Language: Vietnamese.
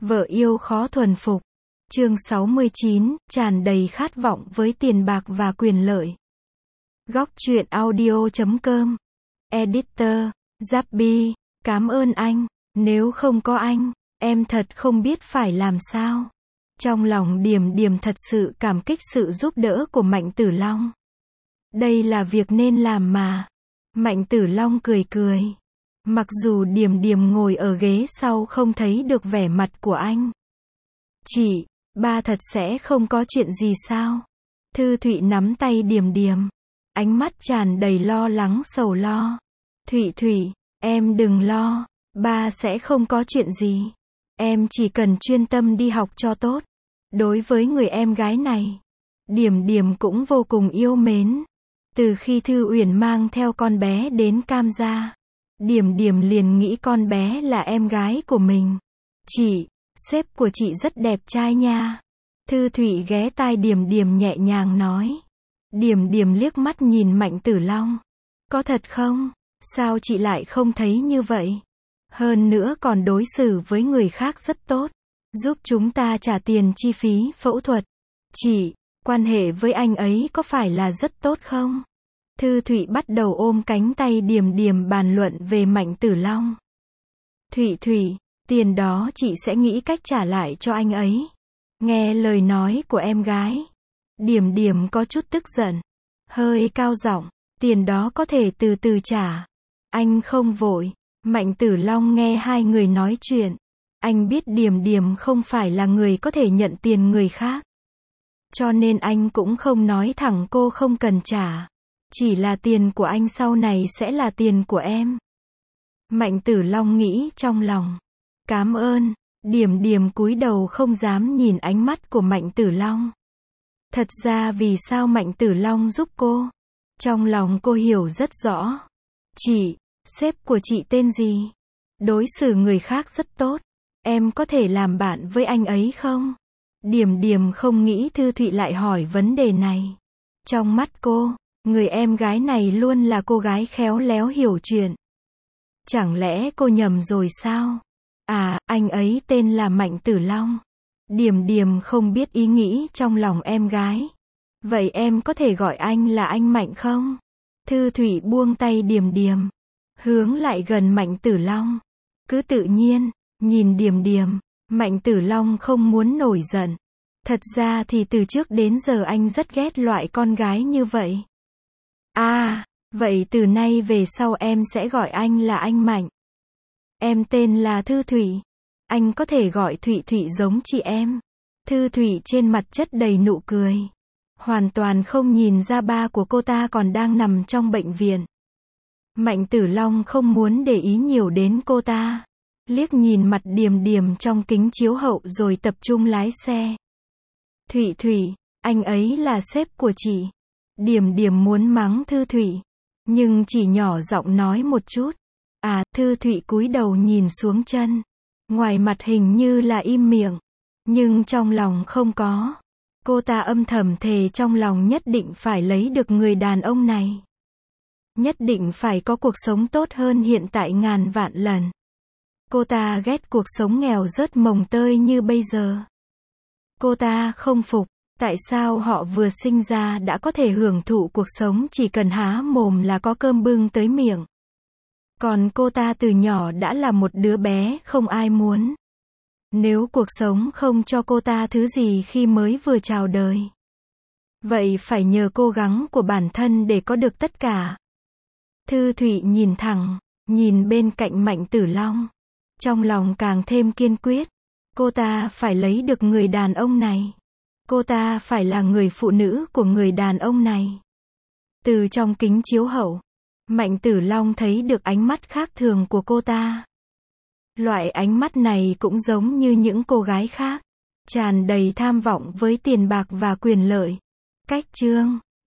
Vợ yêu khó thuần phục. Chương 69, tràn đầy khát vọng với tiền bạc và quyền lợi. Góc truyện audio.com. Editor, Zappy, cảm ơn anh. Nếu không có anh, em thật không biết phải làm sao. Trong lòng Điềm Điềm thật sự cảm kích sự giúp đỡ của Mạnh Tử Long. Đây là việc nên làm mà. Mạnh Tử Long cười cười. Mặc dù Điềm Điềm ngồi ở ghế sau không thấy được vẻ mặt của anh. Chị, ba thật sẽ không có chuyện gì sao? Thư Thụy nắm tay Điềm Điềm. Ánh mắt tràn đầy lo lắng sầu lo. Thụy Thụy, em đừng lo. Ba sẽ không có chuyện gì. Em chỉ cần chuyên tâm đi học cho tốt. Đối với người em gái này, Điềm Điềm cũng vô cùng yêu mến. Từ khi Thư Uyển mang theo con bé đến Cam gia, Điềm Điềm liền nghĩ con bé là em gái của mình. Chị, sếp của chị rất đẹp trai nha. Thư Thụy ghé tai Điềm Điềm nhẹ nhàng nói. Điềm Điềm liếc mắt nhìn Mạnh Tử Long. Có thật không? Sao chị lại không thấy như vậy? Hơn nữa còn đối xử với người khác rất tốt. Giúp chúng ta trả tiền chi phí phẫu thuật. Chị, quan hệ với anh ấy có phải là rất tốt không? Thư Thụy bắt đầu ôm cánh tay Điềm Điềm bàn luận về Mạnh Tử Long. Thụy Thụy, tiền đó chị sẽ nghĩ cách trả lại cho anh ấy. Nghe lời nói của em gái, Điềm Điềm có chút tức giận, hơi cao giọng, tiền đó có thể từ từ trả. Anh không vội. Mạnh Tử Long nghe hai người nói chuyện. Anh biết Điềm Điềm không phải là người có thể nhận tiền người khác. Cho nên anh cũng không nói thẳng cô không cần trả. Chỉ là tiền của anh sau này sẽ là tiền của em. Mạnh Tử Long nghĩ trong lòng. Cảm ơn. Điềm Điềm cúi đầu không dám nhìn ánh mắt của Mạnh Tử Long. Thật ra vì sao Mạnh Tử Long giúp cô? Trong lòng cô hiểu rất rõ. Chị, sếp của chị tên gì? Đối xử người khác rất tốt. Em có thể làm bạn với anh ấy không? Điềm Điềm không nghĩ Thư Thụy lại hỏi vấn đề này. Trong mắt cô, người em gái này luôn là cô gái khéo léo hiểu chuyện. Chẳng lẽ cô nhầm rồi sao? À, anh ấy tên là Mạnh Tử Long. Điềm Điềm không biết ý nghĩ trong lòng em gái. Vậy em có thể gọi anh là anh Mạnh không? Thư Thụy buông tay Điềm Điềm, hướng lại gần Mạnh Tử Long. Cứ tự nhiên, nhìn Điềm Điềm, Mạnh Tử Long không muốn nổi giận. Thật ra thì từ trước đến giờ anh rất ghét loại con gái như vậy. À, vậy từ nay về sau em sẽ gọi anh là anh Mạnh. Em tên là Thư Thụy. Anh có thể gọi Thụy Thụy giống chị em. Thư Thụy trên mặt chất đầy nụ cười. Hoàn toàn không nhìn ra ba của cô ta còn đang nằm trong bệnh viện. Mạnh Tử Long không muốn để ý nhiều đến cô ta. Liếc nhìn mặt Điềm Điềm trong kính chiếu hậu rồi tập trung lái xe. Thụy Thụy, anh ấy là sếp của chị. Điềm Điềm muốn mắng Thư Thụy, nhưng chỉ nhỏ giọng nói một chút. À, Thư Thụy cúi đầu nhìn xuống chân. Ngoài mặt hình như là im miệng, nhưng trong lòng không có. Cô ta âm thầm thề trong lòng nhất định phải lấy được người đàn ông này. Nhất định phải có cuộc sống tốt hơn hiện tại ngàn vạn lần. Cô ta ghét cuộc sống nghèo rớt mồng tơi như bây giờ. Cô ta không phục, tại sao họ vừa sinh ra đã có thể hưởng thụ cuộc sống chỉ cần há mồm là có cơm bưng tới miệng. Còn cô ta từ nhỏ đã là một đứa bé không ai muốn. Nếu cuộc sống không cho cô ta thứ gì khi mới vừa chào đời, vậy phải nhờ cố gắng của bản thân để có được tất cả. Thư Thụy nhìn thẳng, nhìn bên cạnh Mạnh Tử Long. Trong lòng càng thêm kiên quyết. Cô ta phải lấy được người đàn ông này. Cô ta phải là người phụ nữ của người đàn ông này. Từ trong kính chiếu hậu, Mạnh Tử Long thấy được ánh mắt khác thường của cô ta. Loại ánh mắt này cũng giống như những cô gái khác, tràn đầy tham vọng với tiền bạc và quyền lợi. Cách chương